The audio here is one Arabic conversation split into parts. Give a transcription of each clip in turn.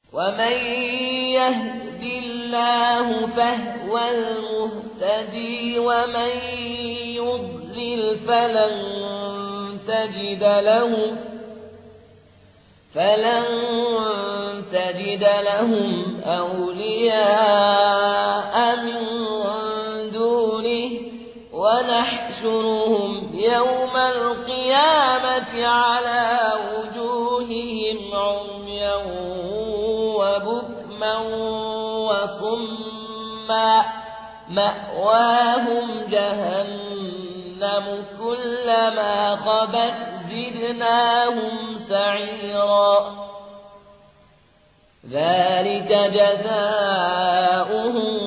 ومن يهد الله فهو المهتدي ومن يضلل فلن تجد لهم أولياء من دونه ونحشرهم يوم القيامة على وجوههم عميا وبكما وصما مأواهم جهنم كلما خبت زدناهم سعيرا ذلك جزاؤهم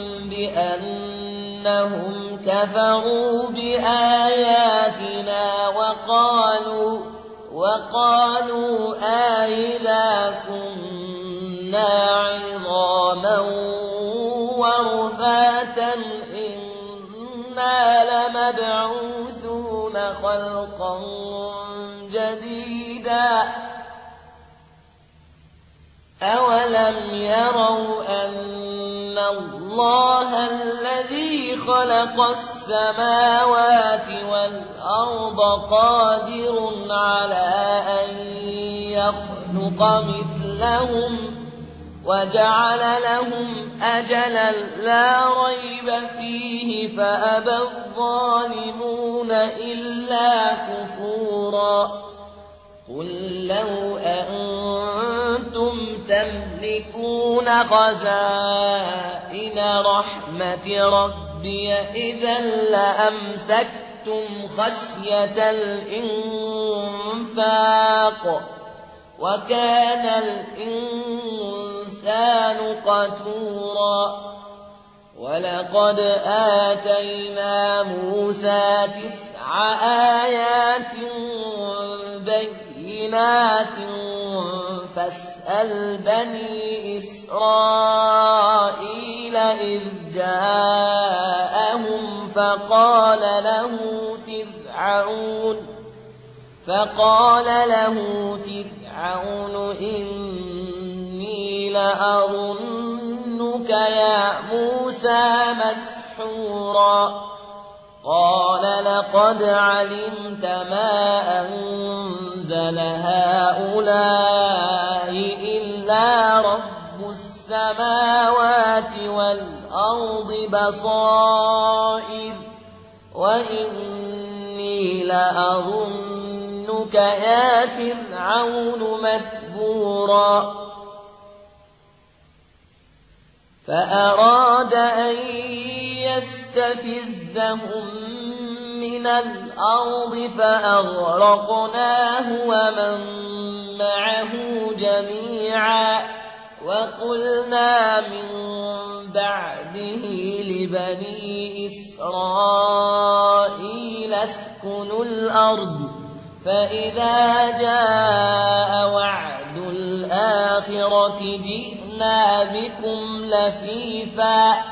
بأنهم كفروا بآياتنا وقالوا أإذا كنا عظاما ورفاتا إنا لمبعوثون خلقا جديدا أولم يروا أن الله الذي خلق السماوات والأرض قادر على أن يخلق مثلهم وجعل لهم أجلا لا ريب فيه فأبى الظالمون إلا كفورا قل لو أنتم تملكون خزائن رحمة ربي إذا لأمسكتم خشية الإنفاق وكان الإنسان قتورا ولقد آتينا موسى 9 آيات بينات فاسأل بني إسرائيل إذ جاءهم فقال له فرعون إني لأظنك يا موسى مسحورا قال لقد علمت ما أنزل هؤلاء إلا رب السماوات والأرض بصائر وإني لأظنك يا فرعون مثبورا فأراد أن يستفزهم من الأرض فأغرقناه ومن معه جميعا وقلنا من بعده لبني إسرائيل اسكنوا الأرض فإذا جاء وعد الآخرة جئنا بكم لفيفا